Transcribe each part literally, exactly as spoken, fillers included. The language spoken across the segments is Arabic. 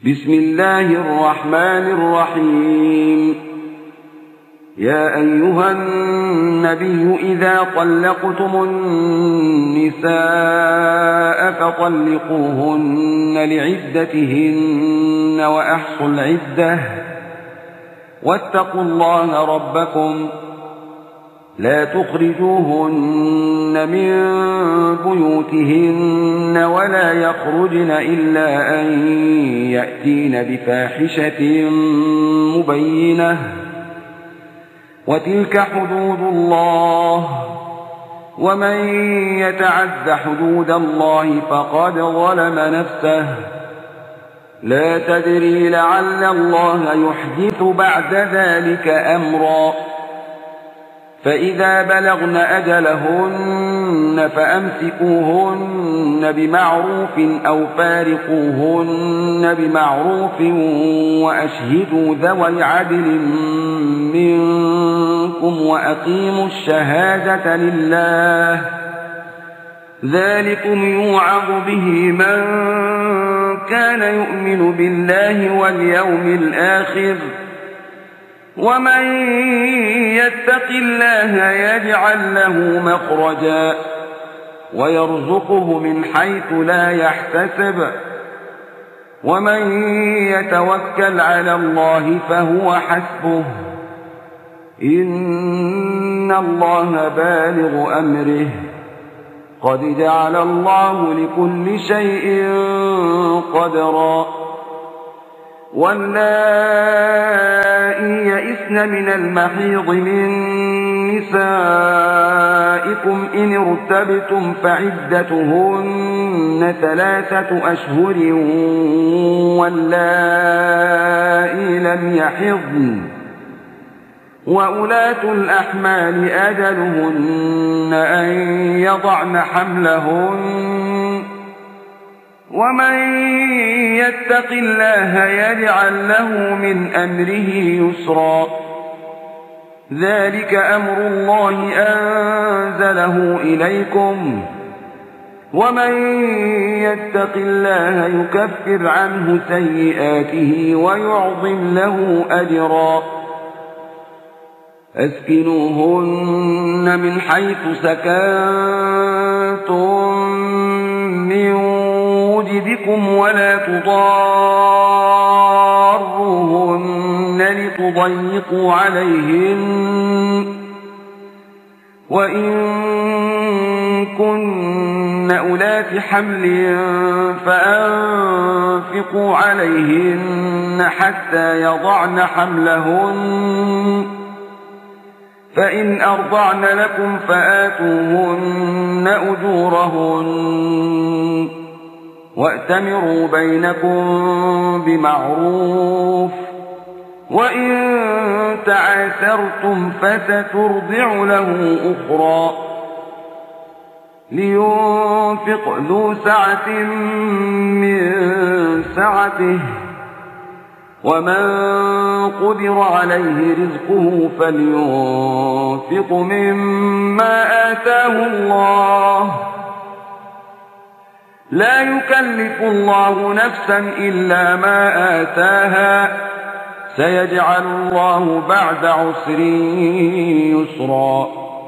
بسم الله الرحمن الرحيم. يا أيها النبي إذا طلقتم النساء فطلقوهن لعدتهن وأحصوا العدة واتقوا الله ربكم لا تخرجوهن من بيوتهن ولا يخرجن إلا أن يأتين بفاحشة مبينة وتلك حدود الله ومن يتعد حدود الله فقد ظلم نفسه لا تدري لعل الله يحدث بعد ذلك أمرا. فإذا بلغن أجلهن فأمسكوهن بمعروف أو فارقوهن بمعروف وأشهدوا ذوي عدل منكم وأقيموا الشهادة لله ذلكم يوعظ به من كان يؤمن بالله واليوم الآخر ومن يتق الله يجعل له مخرجا ويرزقه من حيث لا يحتسب ومن يتوكل على الله فهو حسبه إن الله بالغ أمره قد جعل الله لكل شيء قدرا. واللائي يئسن من المحيض من نسائكم إن ارتبتم فعدتهن ثلاثة أشهر واللائي لم يحضن وأولاة الأحمال أجلهن أن يضعن حملهن ومن يتق الله يجعل له من أمره يسرا. ذلك أمر الله أنزله إليكم ومن يتق الله يكفر عنه سيئاته ويعظم له أجرا. أسكنوهن من حيث سكنتم من وجدكم ولا تضاروهن لتضيقوا عليهن وإن كن أولات حمل فأنفقوا عليهن حتى يضعن حملهن فإن أرضعن لكم فآتوهن أجورهن وأتمروا بينكم بمعروف وإن تعاثرتم فسترضع له أخرى. لينفق ذو سعة من سعته ومن قدر عليه رزقه فلينفق مما آتاه الله لا يكلف الله نفسا إلا ما آتاها سيجعل الله بعد عسر يسرا.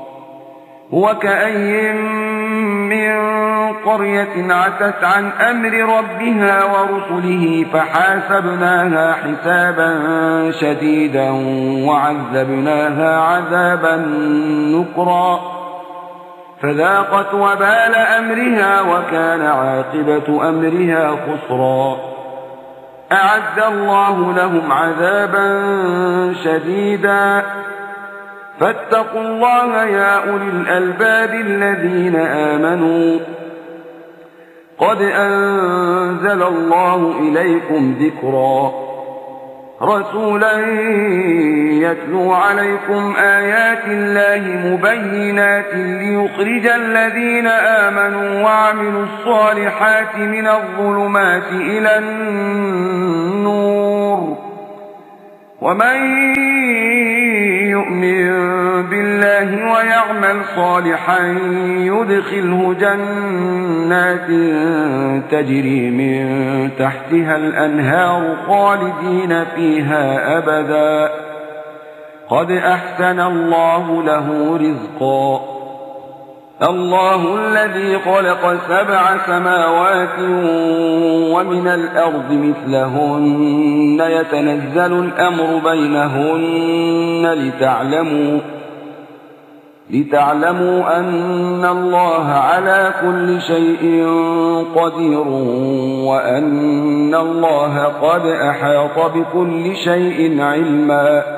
وكأي من قرية عتت عن أمر ربها ورسله فحاسبناها حسابا شديدا وعذبناها عذابا نكرا فذاقت وبال أمرها وكان عاقبة أمرها خسرا. أعد الله لهم عذابا شديدا فاتقوا الله يا أولي الألباب الذين آمنوا قد أنزل الله إليكم ذكرا رسولا يتلو عليكم آيات الله مبينات ليخرج الذين آمنوا وعملوا الصالحات من الظلمات إلى النور ومن يؤمن بالله ويعمل صالحا يدخله جنات تجري من تحتها الأنهار خالدين فيها أبدا قد أحسن الله له رزقا الله الذي خلق سبع سماوات ومن الأرض مثلهن يتنزل الأمر بينهن لتعلموا لتعلموا أن الله على كل شيء قدير وأن الله قد أحاط بكل شيء علما